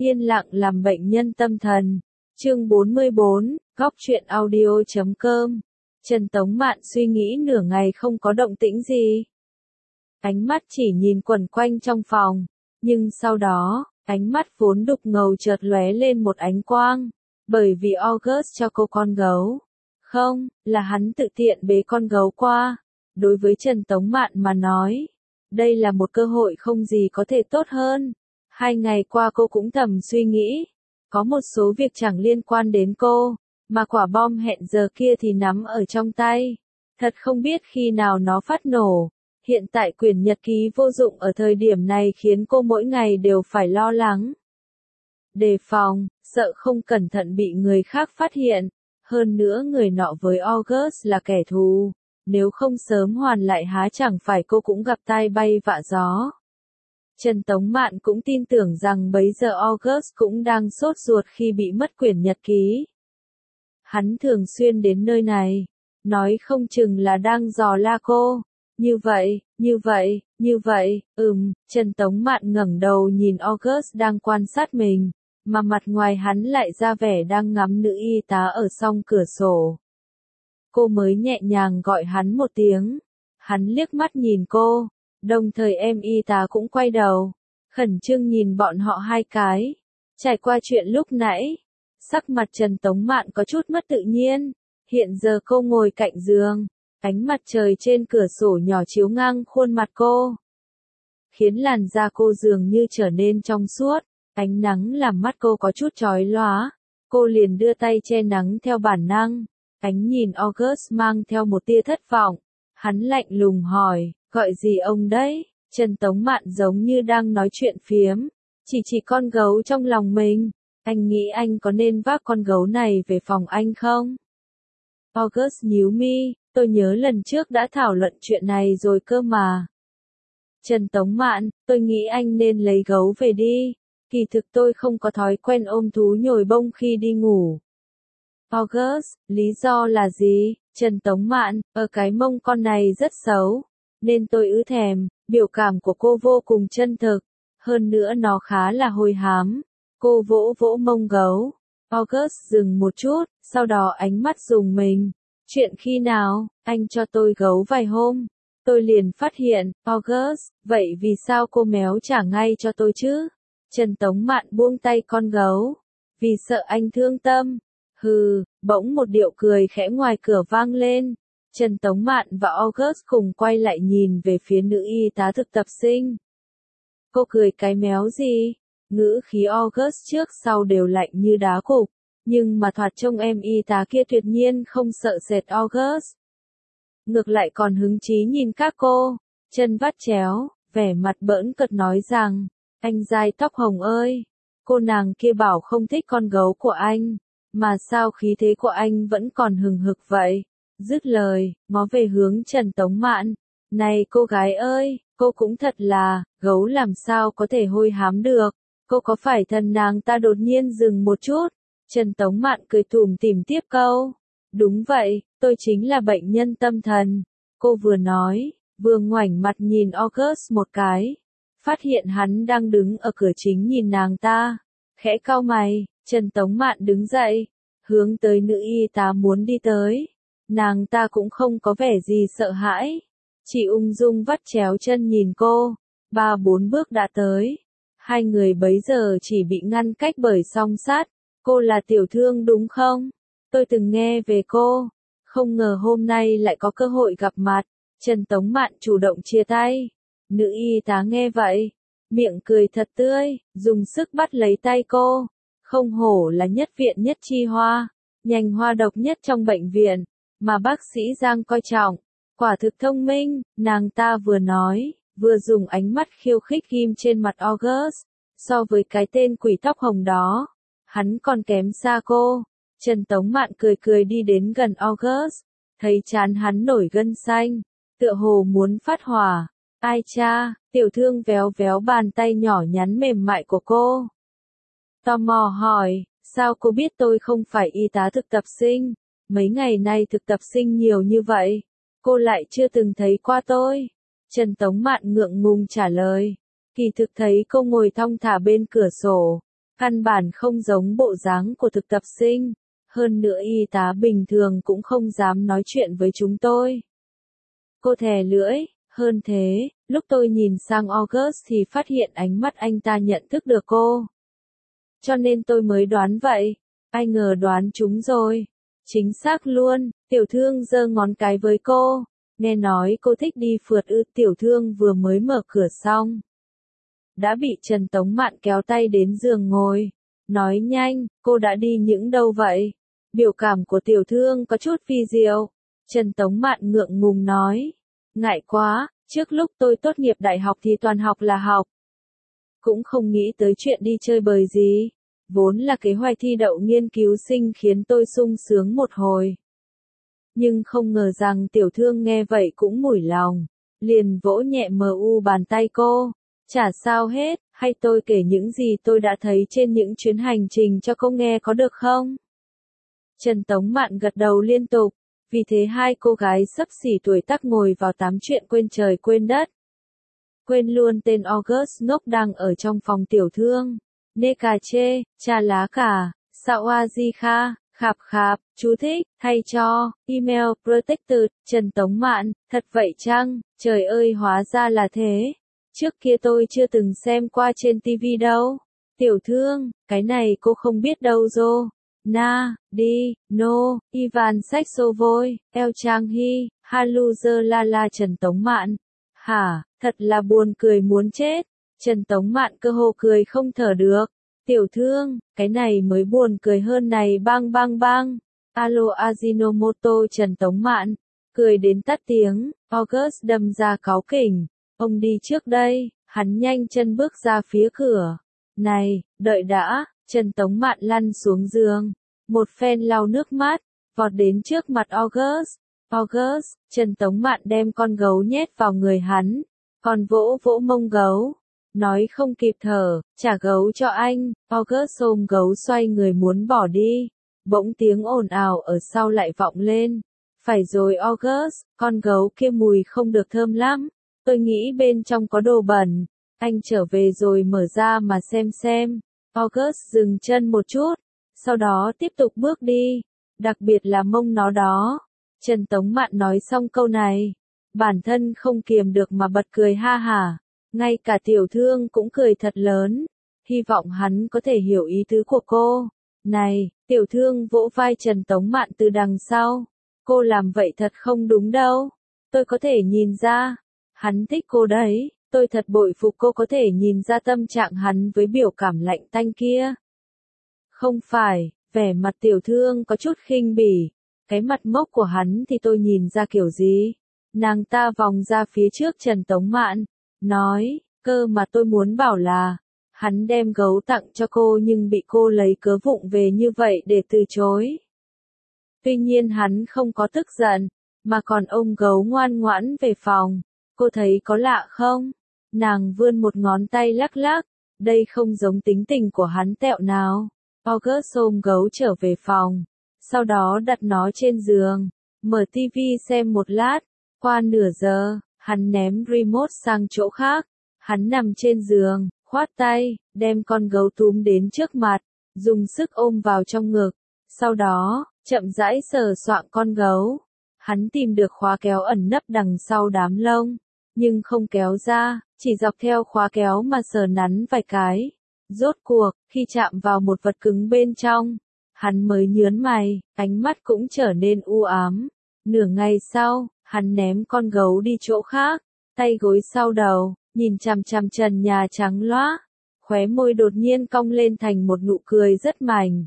Yên lặng làm bệnh nhân tâm thần. Chương 44, Góc truyện audio.com. Trần Tống Mạn suy nghĩ nửa ngày không có động tĩnh gì. Ánh mắt chỉ nhìn quẩn quanh trong phòng, nhưng sau đó, ánh mắt vốn đục ngầu chợt lóe lên một ánh quang, bởi vì August cho cô con gấu. Không, là hắn tự tiện bế con gấu qua. Đối với Trần Tống Mạn mà nói, đây là một cơ hội không gì có thể tốt hơn. 2 ngày qua cô cũng thầm suy nghĩ, có một số việc chẳng liên quan đến cô, mà quả bom hẹn giờ kia thì nắm ở trong tay. Thật không biết khi nào nó phát nổ. Hiện tại quyển nhật ký vô dụng ở thời điểm này khiến cô mỗi ngày đều phải lo lắng. Đề phòng, sợ không cẩn thận bị người khác phát hiện. Hơn nữa người nọ với August là kẻ thù. Nếu không sớm hoàn lại há chẳng phải cô cũng gặp tai bay vạ gió. Trần Tống Mạn cũng tin tưởng rằng bấy giờ August cũng đang sốt ruột khi bị mất quyển nhật ký. Hắn thường xuyên đến nơi này, nói không chừng là đang dò la cô. Như vậy, Trần Tống Mạn ngẩng đầu nhìn August đang quan sát mình, mà mặt ngoài hắn lại ra vẻ đang ngắm nữ y tá ở song cửa sổ. Cô mới nhẹ nhàng gọi hắn một tiếng, hắn liếc mắt nhìn cô, đồng thời em y tá cũng quay đầu, khẩn trương nhìn bọn họ hai cái. Trải qua chuyện lúc nãy, sắc mặt Trần Tống Mạn có chút mất tự nhiên, hiện giờ cô ngồi cạnh giường. Ánh mặt trời trên cửa sổ nhỏ chiếu ngang khuôn mặt cô, khiến làn da cô dường như trở nên trong suốt, ánh nắng làm mắt cô có chút chói lóa. Cô liền đưa tay che nắng theo bản năng, ánh nhìn August mang theo một tia thất vọng. Hắn lạnh lùng hỏi, gọi gì ông đấy? Trần Tống Mạn giống như đang nói chuyện phiếm, chỉ con gấu trong lòng mình. Anh nghĩ anh có nên vác con gấu này về phòng anh không? August nhíu mi. Tôi nhớ lần trước đã thảo luận chuyện này rồi cơ mà. Trần Tống Mạn, tôi nghĩ anh nên lấy gấu về đi. Kỳ thực tôi không có thói quen ôm thú nhồi bông khi đi ngủ. August, lý do là gì? Trần Tống Mạn, cái mông con này rất xấu, nên tôi thèm. Biểu cảm của cô vô cùng chân thực. Hơn nữa nó khá là hôi hám. Cô vỗ vỗ mông gấu. August dừng một chút, sau đó ánh mắt rùng mình. Chuyện khi nào, anh cho tôi gấu vài hôm, tôi liền phát hiện. August, vậy vì sao cô méo trả ngay cho tôi chứ? Trần Tống Mạn buông tay con gấu, vì sợ anh thương tâm. Bỗng một điệu cười khẽ ngoài cửa vang lên. Trần Tống Mạn và August cùng quay lại nhìn về phía nữ y tá thực tập sinh. Cô cười cái méo gì? Ngữ khí August trước sau đều lạnh như đá cục. Nhưng mà thoạt trông em y tá kia tuyệt nhiên không sợ sệt August. Ngược lại còn hứng chí nhìn các cô, chân vắt chéo, vẻ mặt bỡn cợt nói rằng, anh dai tóc hồng ơi, cô nàng kia bảo không thích con gấu của anh, mà sao khí thế của anh vẫn còn hừng hực vậy? Dứt lời, ngó về hướng Trần Tống Mạn, này cô gái ơi, cô cũng thật là, gấu làm sao có thể hôi hám được, cô có phải thân nàng ta? Đột nhiên dừng một chút. Trần Tống Mạn cười tủm tỉm tiếp câu. Đúng vậy, tôi chính là bệnh nhân tâm thần. Cô vừa nói, vừa ngoảnh mặt nhìn August một cái. Phát hiện hắn đang đứng ở cửa chính nhìn nàng ta. Khẽ cau mày, Trần Tống Mạn đứng dậy, hướng tới nữ y tá muốn đi tới. Nàng ta cũng không có vẻ gì sợ hãi, chỉ ung dung vắt chéo chân nhìn cô. 3-4 bước đã tới. Hai người bấy giờ chỉ bị ngăn cách bởi song sát. Cô là tiểu thương đúng không? Tôi từng nghe về cô. Không ngờ hôm nay lại có cơ hội gặp mặt. Trần Tống Mạn chủ động chia tay. Nữ y tá nghe vậy, miệng cười thật tươi, dùng sức bắt lấy tay cô. Không hổ là nhất viện nhất chi hoa, nhành hoa độc nhất trong bệnh viện, mà bác sĩ Giang coi trọng. Quả thực thông minh, nàng ta vừa nói, vừa dùng ánh mắt khiêu khích ghim trên mặt August. So với cái tên quỷ tóc hồng đó, hắn còn kém xa cô. Trần Tống Mạn cười đi đến gần August, thấy trán hắn nổi gân xanh, tựa hồ muốn phát hỏa. Ai cha, tiểu thương véo véo bàn tay nhỏ nhắn mềm mại của cô. Tò mò hỏi, sao cô biết tôi không phải y tá thực tập sinh? Mấy ngày nay thực tập sinh nhiều như vậy, cô lại chưa từng thấy qua tôi. Trần Tống Mạn ngượng ngùng trả lời, kỳ thực thấy cô ngồi thong thả bên cửa sổ. Căn bản không giống bộ dáng của thực tập sinh. Hơn nữa y tá bình thường cũng không dám nói chuyện với chúng tôi. Cô thè lưỡi, hơn thế, lúc tôi nhìn sang August thì phát hiện ánh mắt anh ta nhận thức được cô. Cho nên tôi mới đoán vậy. Ai ngờ đoán chúng rồi. Chính xác luôn, tiểu thương giơ ngón cái với cô. Nghe nói cô thích đi phượt ư? Tiểu thương vừa mới mở cửa xong. Đã bị Trần Tống Mạn kéo tay đến giường ngồi. Nói nhanh, cô đã đi những đâu vậy? Biểu cảm của tiểu thương có chút phi diệu. Trần Tống Mạn ngượng ngùng nói. Ngại quá, trước lúc tôi tốt nghiệp đại học thì toàn học là học. Cũng không nghĩ tới chuyện đi chơi bời gì. Vốn là kế hoạch thi đậu nghiên cứu sinh khiến tôi sung sướng một hồi. Nhưng không ngờ rằng tiểu thương nghe vậy cũng mủi lòng. Liền vỗ nhẹ bàn tay cô. Chả sao hết, hay tôi kể những gì tôi đã thấy trên những chuyến hành trình cho cô nghe có được không? Trần Tống Mạn gật đầu liên tục. Vì thế hai cô gái xấp xỉ tuổi tác ngồi vào tám chuyện quên trời quên đất. Quên luôn tên August ngốc đang ở trong phòng tiểu thương. Nê cà chê, trà lá cà, Sawaji kha, khạp khạp, chú thích, thay cho, email, protected, Trần Tống Mạn, thật vậy chăng, trời ơi hóa ra là thế. Trước kia tôi chưa từng xem qua trên TV đâu. Tiểu thương, cái này cô không biết đâu rô. Na, đi, no, Ivan Saxovoi, El Chang Hy, Haluzer la Trần Tống Mạn. Hả, thật là buồn cười muốn chết. Trần Tống Mạn cơ hồ cười không thở được. Tiểu thương, cái này mới buồn cười hơn này bang bang bang. Alo Ajinomoto Trần Tống Mạn. Cười đến tắt tiếng, August đâm ra cáu kỉnh. Ông đi trước đây, hắn nhanh chân bước ra phía cửa. Này, đợi đã, Trần Tống Mạn lăn xuống giường. Một phen lau nước mắt, vọt đến trước mặt August. August, Trần Tống Mạn đem con gấu nhét vào người hắn. Còn vỗ vỗ mông gấu. Nói không kịp thở, trả gấu cho anh. August ôm gấu xoay người muốn bỏ đi. Bỗng tiếng ồn ào ở sau lại vọng lên. Phải rồi August, con gấu kia mùi không được thơm lắm. Tôi nghĩ bên trong có đồ bẩn. Anh trở về rồi mở ra mà xem. August dừng chân một chút. Sau đó tiếp tục bước đi. Đặc biệt là mông nó đó. Trần Tống Mạn nói xong câu này. Bản thân không kiềm được mà bật cười ha hả. Ngay cả tiểu thương cũng cười thật lớn. Hy vọng hắn có thể hiểu ý tứ của cô. Này, tiểu thương vỗ vai Trần Tống Mạn từ đằng sau. Cô làm vậy thật không đúng đâu. Tôi có thể nhìn ra. Hắn thích cô đấy. Tôi thật bội phục cô có thể nhìn ra tâm trạng hắn với biểu cảm lạnh tanh kia. Không phải, vẻ mặt tiểu thương có chút khinh bỉ. Cái mặt mốc của hắn thì tôi nhìn ra kiểu gì. Nàng ta vòng ra phía trước Trần Tống Mạn. Nói, cơ mà tôi muốn bảo là. Hắn đem gấu tặng cho cô nhưng bị cô lấy cớ vụng về như vậy để từ chối. Tuy nhiên hắn không có tức giận, mà còn ôm gấu ngoan ngoãn về phòng. Cô thấy có lạ không? Nàng vươn một ngón tay lắc lắc. Đây không giống tính tình của hắn tẹo nào. August ôm gấu trở về phòng. Sau đó đặt nó trên giường. Mở tivi xem một lát. Qua nửa giờ, hắn ném remote sang chỗ khác. Hắn nằm trên giường, khoát tay, đem con gấu túm đến trước mặt. Dùng sức ôm vào trong ngực. Sau đó, chậm rãi sờ soạng con gấu. Hắn tìm được khóa kéo ẩn nấp đằng sau đám lông. Nhưng không kéo ra, chỉ dọc theo khóa kéo mà sờ nắn vài cái. Rốt cuộc, khi chạm vào một vật cứng bên trong, hắn mới nhớn mày, ánh mắt cũng trở nên u ám. Nửa ngày sau, hắn ném con gấu đi chỗ khác, tay gối sau đầu, nhìn chằm chằm trần nhà trắng loá. Khóe môi đột nhiên cong lên thành một nụ cười rất mảnh.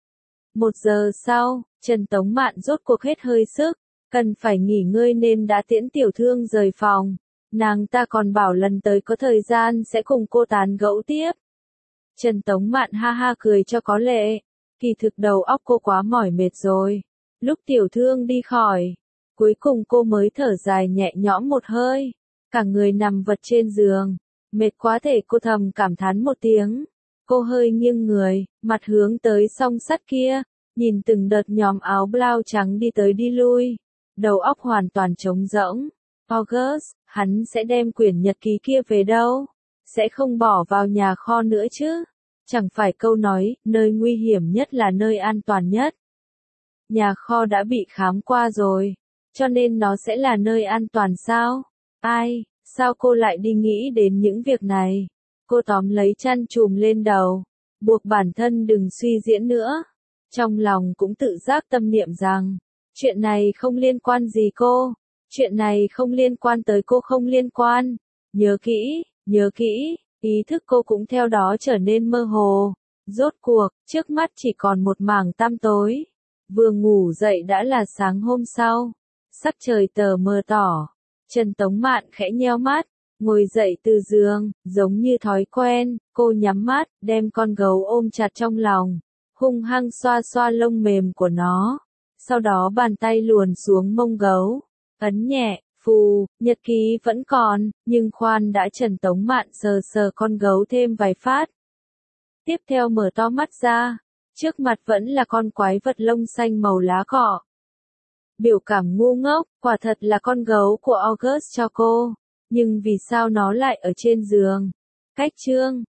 1 giờ sau, Trần Tống Mạn rốt cuộc hết hơi sức, cần phải nghỉ ngơi nên đã tiễn tiểu thương rời phòng. Nàng ta còn bảo lần tới có thời gian sẽ cùng cô tán gẫu tiếp. Trần Tống Mạn ha ha cười cho có lệ. Kỳ thực đầu óc cô quá mỏi mệt rồi. Lúc tiểu thương đi khỏi, cuối cùng cô mới thở dài nhẹ nhõm một hơi. Cả người nằm vật trên giường. Mệt quá thể cô thầm cảm thán một tiếng. Cô hơi nghiêng người, mặt hướng tới song sắt kia. Nhìn từng đợt nhóm áo blau trắng đi tới đi lui. Đầu óc hoàn toàn trống rỗng. August, hắn sẽ đem quyển nhật ký kia về đâu? Sẽ không bỏ vào nhà kho nữa chứ? Chẳng phải câu nói, nơi nguy hiểm nhất là nơi an toàn nhất. Nhà kho đã bị khám qua rồi, cho nên nó sẽ là nơi an toàn sao? Ai, sao cô lại đi nghĩ đến những việc này? Cô tóm lấy chăn trùm lên đầu, buộc bản thân đừng suy diễn nữa. Trong lòng cũng tự giác tâm niệm rằng, chuyện này không liên quan gì cô, chuyện này không liên quan tới cô, không liên quan. Nhớ kỹ, ý thức cô cũng theo đó trở nên mơ hồ. Rốt cuộc, trước mắt chỉ còn một mảng tăm tối. Vừa ngủ dậy đã là sáng hôm sau. Sắc trời tờ mờ tỏ. Trần Tống Mạn khẽ nheo mắt, ngồi dậy từ giường, giống như thói quen, cô nhắm mắt, đem con gấu ôm chặt trong lòng, hung hăng xoa xoa lông mềm của nó. Sau đó bàn tay luồn xuống mông gấu, ấn nhẹ, phù, nhật ký vẫn còn, nhưng khoan đã. Trần Tống Mạn sờ sờ con gấu thêm vài phát. Tiếp theo mở to mắt ra, trước mặt vẫn là con quái vật lông xanh màu lá cọ. Biểu cảm ngu ngốc, quả thật là con gấu của August cho cô, nhưng vì sao nó lại ở trên giường? Cách chương